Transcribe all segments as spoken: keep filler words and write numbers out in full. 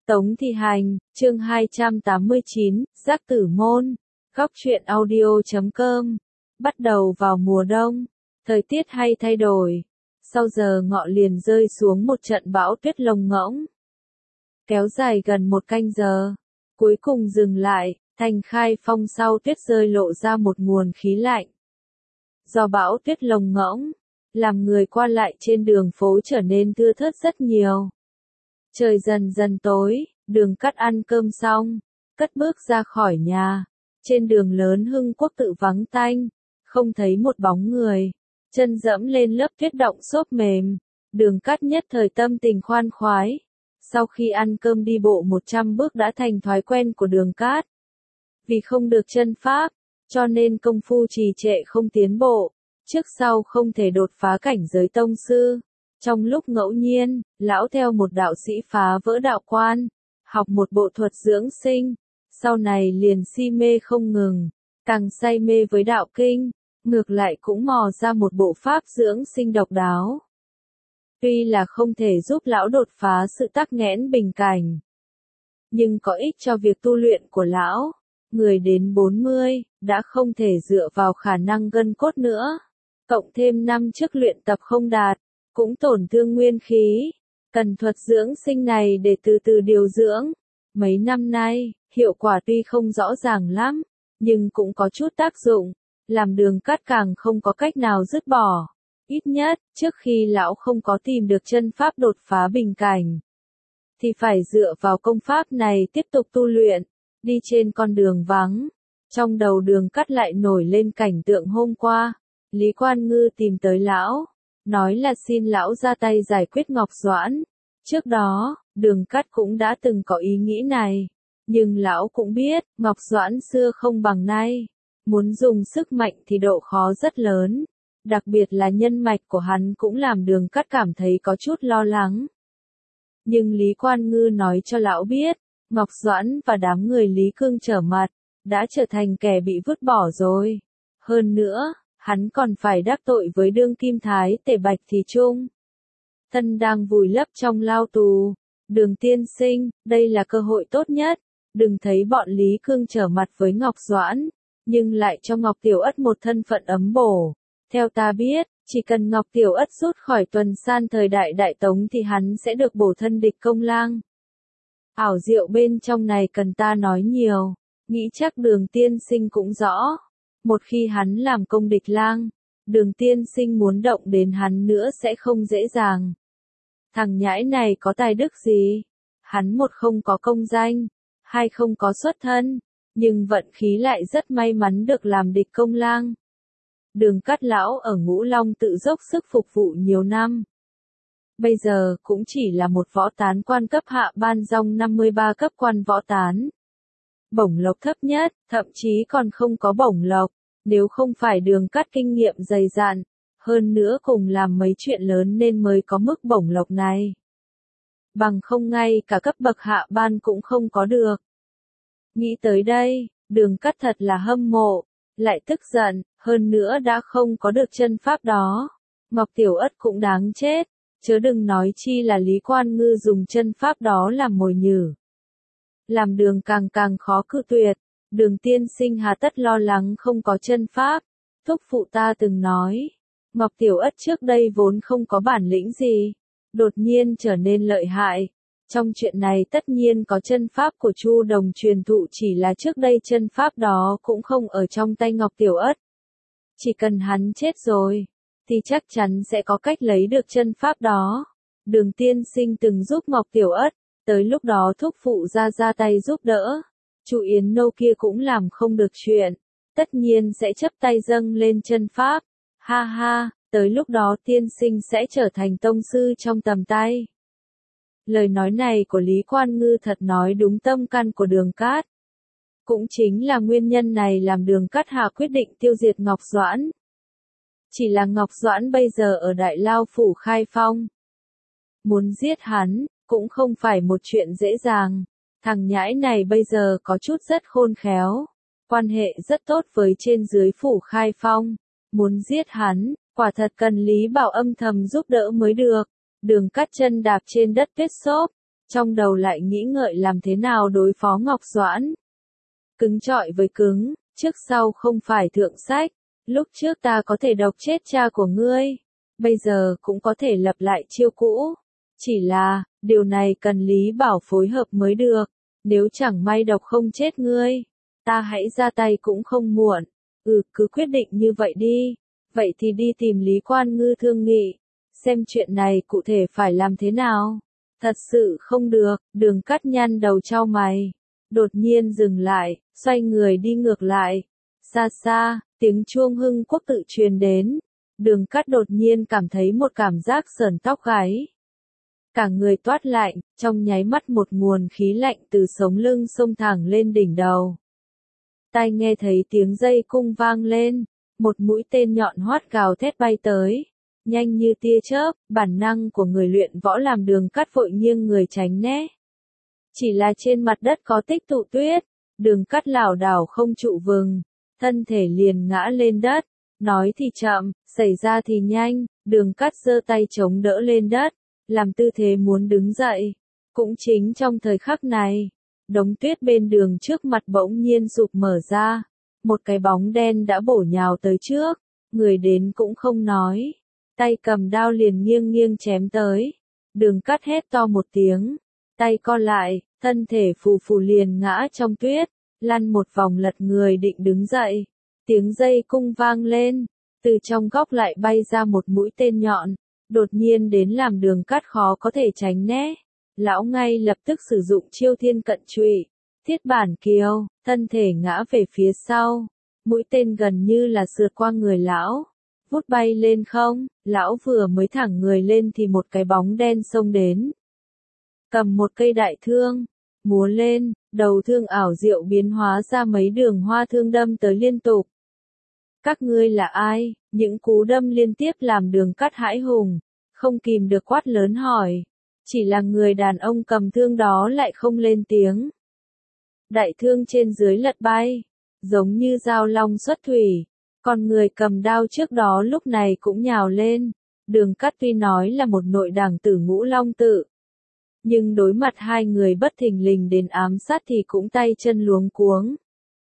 Tống Thị Hành, chương hai trăm tám mươi chín, Giác Tử Môn, góc truyện audio chấm com. Bắt đầu vào mùa đông, thời tiết hay thay đổi. Sau giờ ngọ liền rơi xuống một trận bão tuyết lồng ngỗng. Kéo dài gần một canh giờ, cuối cùng dừng lại, thành Khai Phong sau tuyết rơi lộ ra một nguồn khí lạnh. Do bão tuyết lồng ngỗng, làm người qua lại trên đường phố trở nên thưa thớt rất nhiều. Trời dần dần tối, Đường Cát ăn cơm xong, cất bước ra khỏi nhà. Trên đường lớn Hưng Quốc tự vắng tanh, không thấy một bóng người. Chân dẫm lên lớp tuyết động xốp mềm, Đường Cát nhất thời tâm tình khoan khoái. Sau khi ăn cơm đi bộ một trăm bước đã thành thói quen của Đường Cát. Vì không được chân pháp, cho nên công phu trì trệ không tiến bộ, trước sau không thể đột phá cảnh giới tông sư. Trong lúc ngẫu nhiên, lão theo một đạo sĩ phá vỡ đạo quan, học một bộ thuật dưỡng sinh, sau này liền si mê không ngừng, càng say mê với đạo kinh, ngược lại cũng mò ra một bộ pháp dưỡng sinh độc đáo. Tuy là không thể giúp lão đột phá sự tắc nghẽn bình cảnh, nhưng có ích cho việc tu luyện của lão. Người đến bốn mươi, đã không thể dựa vào khả năng gân cốt nữa, cộng thêm năm trước luyện tập không đạt, cũng tổn thương nguyên khí, cần thuật dưỡng sinh này để từ từ điều dưỡng. Mấy năm nay, hiệu quả tuy không rõ ràng lắm, nhưng cũng có chút tác dụng, làm Đường Cát càng không có cách nào dứt bỏ. Ít nhất, trước khi lão không có tìm được chân pháp đột phá bình cảnh, thì phải dựa vào công pháp này tiếp tục tu luyện. Đi trên con đường vắng, trong đầu Đường Cát lại nổi lên cảnh tượng hôm qua, Lý Quan Ngư tìm tới lão, nói là xin lão ra tay giải quyết Ngọc Doãn. Trước đó, Đường Cát cũng đã từng có ý nghĩ này, nhưng lão cũng biết, Ngọc Doãn xưa không bằng nay, muốn dùng sức mạnh thì độ khó rất lớn, đặc biệt là nhân mạch của hắn cũng làm Đường Cát cảm thấy có chút lo lắng. Nhưng Lý Quan Ngư nói cho lão biết, Ngọc Doãn và đám người Lý Cương trở mặt, đã trở thành kẻ bị vứt bỏ rồi. Hơn nữa, hắn còn phải đắc tội với đương kim thái tể Bạch Thì Trung. Thân đang vùi lấp trong lao tù. Đường tiên sinh, đây là cơ hội tốt nhất. Đừng thấy bọn Lý Cương trở mặt với Ngọc Doãn, nhưng lại cho Ngọc Tiểu Ất một thân phận ấm bổ. Theo ta biết, chỉ cần Ngọc Tiểu Ất rút khỏi Tuần San thời đại Đại Tống thì hắn sẽ được bổ thân địch công lang. Ảo diệu bên trong này cần ta nói nhiều, nghĩ chắc Đường tiên sinh cũng rõ. Một khi hắn làm công địch lang, Đường tiên sinh muốn động đến hắn nữa sẽ không dễ dàng. Thằng nhãi này có tài đức gì? Hắn một không có công danh, hai không có xuất thân, nhưng vận khí lại rất may mắn được làm địch công lang. Đường Cát lão ở Ngũ Long tự dốc sức phục vụ nhiều năm. Bây giờ cũng chỉ là một võ tán quan cấp hạ ban dòng năm mươi ba cấp quan võ tán. Bổng lộc thấp nhất, thậm chí còn không có bổng lộc, nếu không phải Đường Cát kinh nghiệm dày dạn, hơn nữa cùng làm mấy chuyện lớn nên mới có mức bổng lộc này. Bằng không ngay cả cấp bậc hạ ban cũng không có được. Nghĩ tới đây, Đường Cát thật là hâm mộ, lại tức giận, hơn nữa đã không có được chân pháp đó. Ngọc Tiểu Ất cũng đáng chết, chớ đừng nói chi là Lý Quan Ngư dùng chân pháp đó làm mồi nhử. Làm Đường càng càng khó cự tuyệt. Đường tiên sinh hà tất lo lắng không có chân pháp. Thúc phụ ta từng nói, Ngọc Tiểu Ất trước đây vốn không có bản lĩnh gì, đột nhiên trở nên lợi hại. Trong chuyện này tất nhiên có chân pháp của Chu Đồng truyền thụ, chỉ là trước đây chân pháp đó cũng không ở trong tay Ngọc Tiểu Ất. Chỉ cần hắn chết rồi, thì chắc chắn sẽ có cách lấy được chân pháp đó. Đường tiên sinh từng giúp Ngọc Tiểu Ất, tới lúc đó thúc phụ ra ra tay giúp đỡ. Chu Yến Nô kia cũng làm không được chuyện, tất nhiên sẽ chấp tay dâng lên chân pháp. Ha ha, tới lúc đó tiên sinh sẽ trở thành tông sư trong tầm tay. Lời nói này của Lý Quan Ngư thật nói đúng tâm căn của Đường Cát. Cũng chính là nguyên nhân này làm Đường Cát hạ quyết định tiêu diệt Ngọc Doãn. Chỉ là Ngọc Doãn bây giờ ở Đại Lao phủ Khai Phong. Muốn giết hắn, cũng không phải một chuyện dễ dàng. Thằng nhãi này bây giờ có chút rất khôn khéo, quan hệ rất tốt với trên dưới phủ Khai Phong. Muốn giết hắn, quả thật cần Lý Bảo âm thầm giúp đỡ mới được. Đường Cát chân đạp trên đất tuyết xốp, trong đầu lại nghĩ ngợi làm thế nào đối phó Ngọc Doãn. Cứng trọi với cứng, trước sau không phải thượng sách, lúc trước ta có thể độc chết cha của ngươi, bây giờ cũng có thể lập lại chiêu cũ. Chỉ là, điều này cần Lý Bảo phối hợp mới được, nếu chẳng may độc không chết ngươi, ta hãy ra tay cũng không muộn. Ừ, cứ quyết định như vậy đi, vậy thì đi tìm Lý Quan Ngư thương nghị, xem chuyện này cụ thể phải làm thế nào. Thật sự không được, Đường Cát nhăn đầu chau mày, đột nhiên dừng lại, xoay người đi ngược lại. Xa xa, tiếng chuông Hưng Quốc tự truyền đến, Đường Cát đột nhiên cảm thấy một cảm giác sởn tóc gáy. Cả người toát lạnh, trong nháy mắt một nguồn khí lạnh từ sống lưng xông thẳng lên đỉnh đầu. Tai nghe thấy tiếng dây cung vang lên, một mũi tên nhọn hoắt gào thét bay tới, nhanh như tia chớp, bản năng của người luyện võ làm Đường Cát vội nghiêng người tránh né. Chỉ là trên mặt đất có tích tụ tuyết, Đường Cát lảo đảo không trụ vững, thân thể liền ngã lên đất. Nói thì chậm, xảy ra thì nhanh, Đường Cát giơ tay chống đỡ lên đất, làm tư thế muốn đứng dậy. Cũng chính trong thời khắc này, đống tuyết bên đường trước mặt bỗng nhiên sụp mở ra, một cái bóng đen đã bổ nhào tới trước, người đến cũng không nói, tay cầm đao liền nghiêng nghiêng chém tới. Đường Cát hét to một tiếng, tay co lại, thân thể phù phù liền ngã trong tuyết, lăn một vòng lật người định đứng dậy. Tiếng dây cung vang lên, từ trong góc lại bay ra một mũi tên nhọn, đột nhiên đến làm Đường Cát khó có thể tránh né. Lão ngay lập tức sử dụng chiêu thiên cận trụy, thiết bản kiều, thân thể ngã về phía sau, mũi tên gần như là sượt qua người lão, vút bay lên không. Lão vừa mới thẳng người lên thì một cái bóng đen xông đến, cầm một cây đại thương, múa lên, đầu thương ảo diệu biến hóa ra mấy đường hoa thương đâm tới liên tục. Các ngươi là ai? Những cú đâm liên tiếp làm Đường Cát hãi hùng, không kìm được quát lớn hỏi. Chỉ là người đàn ông cầm thương đó lại không lên tiếng. Đại thương trên dưới lật bay, giống như dao long xuất thủy, còn người cầm đao trước đó lúc này cũng nhào lên. Đường Cát tuy nói là một nội đảng tử Ngũ Long tự, nhưng đối mặt hai người bất thình lình đến ám sát thì cũng tay chân luống cuống.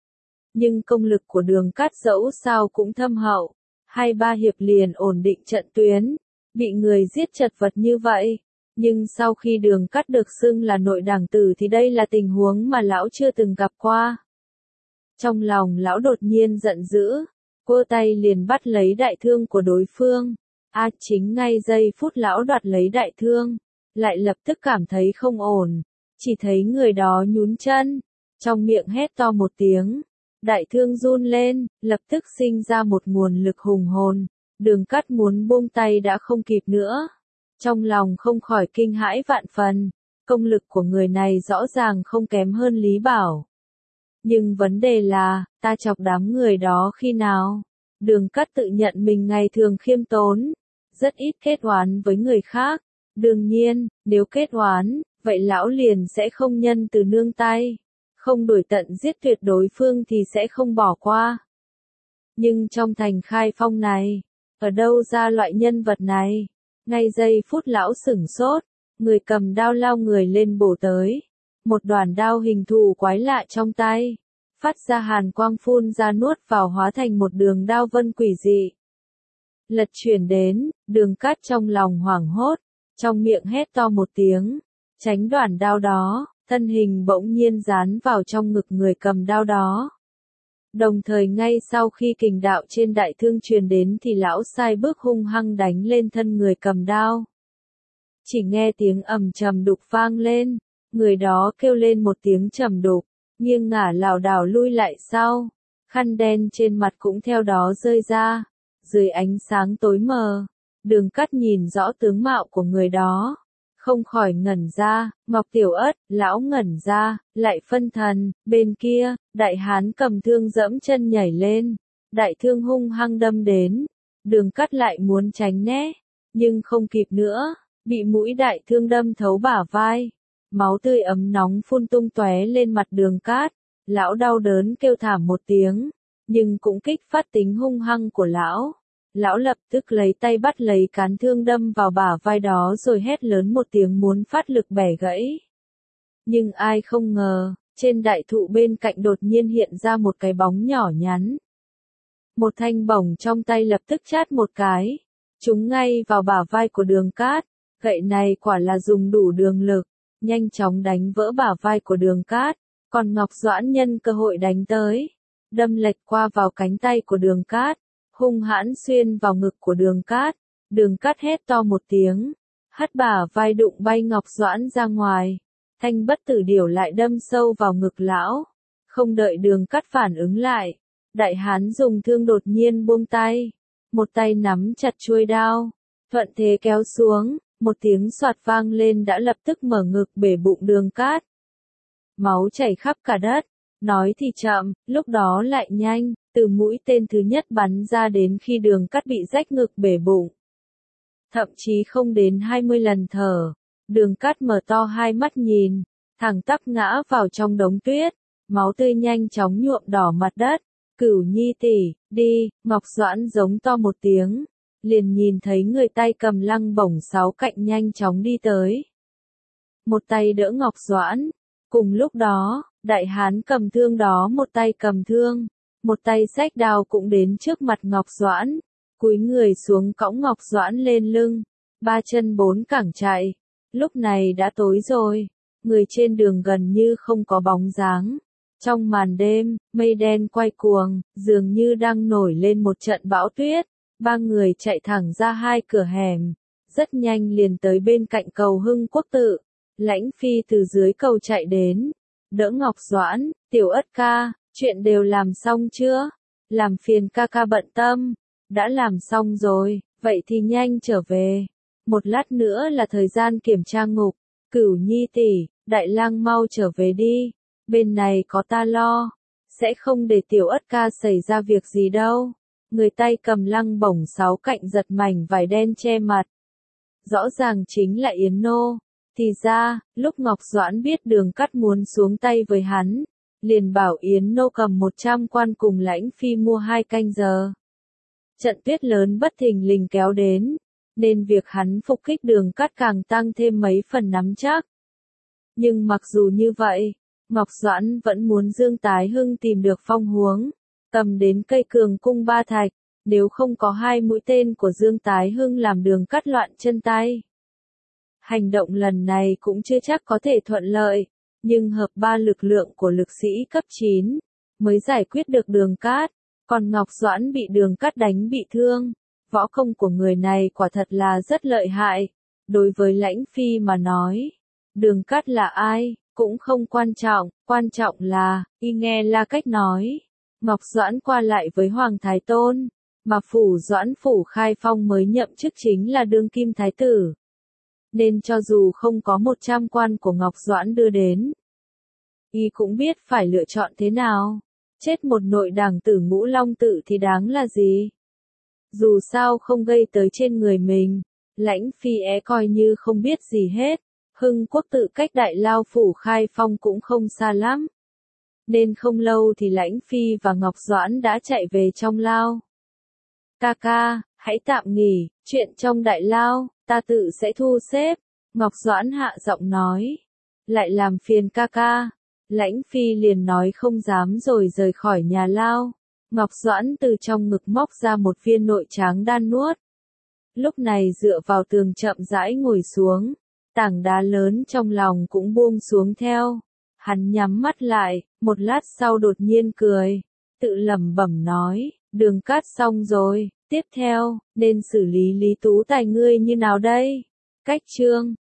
Nhưng công lực của Đường Cát dẫu sao cũng thâm hậu, hai ba hiệp liền ổn định trận tuyến, bị người giết chật vật như vậy. Nhưng sau khi Đường Cát được xưng là nội đảng tử thì đây là tình huống mà lão chưa từng gặp qua. Trong lòng lão đột nhiên giận dữ, quơ tay liền bắt lấy đại thương của đối phương. A chính ngay giây phút lão đoạt lấy đại thương, lại lập tức cảm thấy không ổn, chỉ thấy người đó nhún chân, trong miệng hét to một tiếng. Đại thương run lên, lập tức sinh ra một nguồn lực hùng hồn. Đường Cát muốn buông tay đã không kịp nữa. Trong lòng không khỏi kinh hãi vạn phần, công lực của người này rõ ràng không kém hơn Lý Bảo. Nhưng vấn đề là, ta chọc đám người đó khi nào? Đường Cát tự nhận mình ngày thường khiêm tốn, rất ít kết oán với người khác. Đương nhiên, nếu kết oán, vậy lão liền sẽ không nhân từ nương tay. Không đuổi tận giết tuyệt đối phương thì sẽ không bỏ qua. Nhưng trong thành Khai Phong này, ở đâu ra loại nhân vật này? Ngay giây phút lão sửng sốt, người cầm đao lao người lên bổ tới. Một đoàn đao hình thù quái lạ trong tay, phát ra hàn quang phun ra nuốt vào hóa thành một đường đao vân quỷ dị. Lật chuyển đến, Đường Cát trong lòng hoảng hốt, trong miệng hét to một tiếng, tránh đoàn đao đó. Thân hình bỗng nhiên dán vào trong ngực người cầm đao đó. Đồng thời ngay sau khi kình đạo trên đại thương truyền đến thì lão sai bước hung hăng đánh lên thân người cầm đao. Chỉ nghe tiếng ầm trầm đục vang lên, người đó kêu lên một tiếng trầm đục, nghiêng ngả lảo đảo lui lại sau, khăn đen trên mặt cũng theo đó rơi ra. Dưới ánh sáng tối mờ, Đường Cát nhìn rõ tướng mạo của người đó. Không khỏi ngẩn ra, Mọc Tiểu Ất, lão ngẩn ra, lại phân thần. Bên kia, đại hán cầm thương dẫm chân nhảy lên, đại thương hung hăng đâm đến. Đường Cát lại muốn tránh né, nhưng không kịp nữa, bị mũi đại thương đâm thấu bả vai. Máu tươi ấm nóng phun tung tóe lên mặt Đường Cát, lão đau đớn kêu thảm một tiếng, nhưng cũng kích phát tính hung hăng của lão. Lão lập tức lấy tay bắt lấy cán thương đâm vào bả vai đó rồi hét lớn một tiếng muốn phát lực bẻ gãy. Nhưng ai không ngờ, trên đại thụ bên cạnh đột nhiên hiện ra một cái bóng nhỏ nhắn. Một thanh bổng trong tay lập tức chát một cái, trúng ngay vào bả vai của Đường Cát. Gậy này quả là dùng đủ đường lực, nhanh chóng đánh vỡ bả vai của Đường Cát, còn Ngọc Doãn nhân cơ hội đánh tới, đâm lệch qua vào cánh tay của Đường Cát, hung hãn xuyên vào ngực của Đường Cát. Đường Cát hét to một tiếng, hất bả vai đụng bay Ngọc Doãn ra ngoài, thanh bất tử điểu lại đâm sâu vào ngực lão. Không đợi Đường Cát phản ứng lại, đại hán dùng thương đột nhiên buông tay, một tay nắm chặt chuôi đao, thuận thế kéo xuống, một tiếng xoạt vang lên đã lập tức mở ngực bể bụng Đường Cát. Máu chảy khắp cả đất, nói thì chậm, lúc đó lại nhanh, từ mũi tên thứ nhất bắn ra đến khi Đường Cát bị rách ngực bể bụng. Thậm chí không đến hai mươi lần thở, Đường Cát mở to hai mắt nhìn, thẳng tắp ngã vào trong đống tuyết, máu tươi nhanh chóng nhuộm đỏ mặt đất. Cửu Nhi tỷ, đi, Ngọc Doãn giống to một tiếng, liền nhìn thấy người tay cầm lăng bổng sáu cạnh nhanh chóng đi tới. Một tay đỡ Ngọc Doãn, cùng lúc đó, đại hán cầm thương đó một tay cầm thương, một tay xách đao cũng đến trước mặt Ngọc Doãn, cúi người xuống cõng Ngọc Doãn lên lưng, ba chân bốn cẳng chạy. Lúc này đã tối rồi, người trên đường gần như không có bóng dáng. Trong màn đêm, mây đen quay cuồng, dường như đang nổi lên một trận bão tuyết. Ba người chạy thẳng ra hai cửa hẻm, rất nhanh liền tới bên cạnh cầu Hưng Quốc tự. Lãnh Phi từ dưới cầu chạy đến, đỡ Ngọc Doãn, Tiểu Ất ca, chuyện đều làm xong chưa? Làm phiền ca ca bận tâm. Đã làm xong rồi, vậy thì nhanh trở về. Một lát nữa là thời gian kiểm tra ngục. Cửu Nhi tỷ, Đại Lang mau trở về đi. Bên này có ta lo, sẽ không để Tiểu Ất ca xảy ra việc gì đâu. Người tay cầm lăng bổng sáu cạnh giật mảnh vải đen che mặt. Rõ ràng chính là Yến Nô. Thì ra, lúc Ngọc Doãn biết Đường Cát muốn xuống tay với hắn, liền bảo Yến Nô cầm một trăm quan cùng Lãnh Phi mua hai canh giờ. Trận tuyết lớn bất thình lình kéo đến, nên việc hắn phục kích Đường Cát càng tăng thêm mấy phần nắm chắc. Nhưng mặc dù như vậy, Ngọc Doãn vẫn muốn Dương Tái Hưng tìm được Phong Huống, cầm đến cây Cường Cung Ba Thạch, nếu không có hai mũi tên của Dương Tái Hưng làm Đường Cát loạn chân tay. Hành động lần này cũng chưa chắc có thể thuận lợi, nhưng hợp ba lực lượng của lực sĩ cấp chín, mới giải quyết được Đường Cát, còn Ngọc Doãn bị Đường Cát đánh bị thương. Võ công của người này quả thật là rất lợi hại. Đối với Lãnh Phi mà nói, Đường Cát là ai, cũng không quan trọng, quan trọng là, y nghe La Cách nói, Ngọc Doãn qua lại với Hoàng Thái Tôn, mà phủ Doãn phủ Khai Phong mới nhậm chức chính là đương kim thái tử. Nên cho dù không có một trăm quan của Ngọc Doãn đưa đến, y cũng biết phải lựa chọn thế nào. Chết một nội đảng tử Ngũ Long tự thì đáng là gì? Dù sao không gây tới trên người mình, Lãnh Phi é coi như không biết gì hết. Hưng Quốc tự cách Đại Lao phủ Khai Phong cũng không xa lắm. Nên không lâu thì Lãnh Phi và Ngọc Doãn đã chạy về trong Lao. Ca ca, hãy tạm nghỉ, chuyện trong Đại Lao, ta tự sẽ thu xếp. Ngọc Doãn hạ giọng nói. Lại làm phiền ca ca. Lãnh Phi liền nói không dám rồi rời khỏi nhà Lao. Ngọc Doãn từ trong ngực móc ra một viên nội tráng đan nuốt. Lúc này dựa vào tường chậm rãi ngồi xuống. Tảng đá lớn trong lòng cũng buông xuống theo. Hắn nhắm mắt lại, một lát sau đột nhiên cười. Tự lẩm bẩm nói, Đường Cát xong rồi, tiếp theo, nên xử lý Lý Tú Tài ngươi như nào đây? Cách chương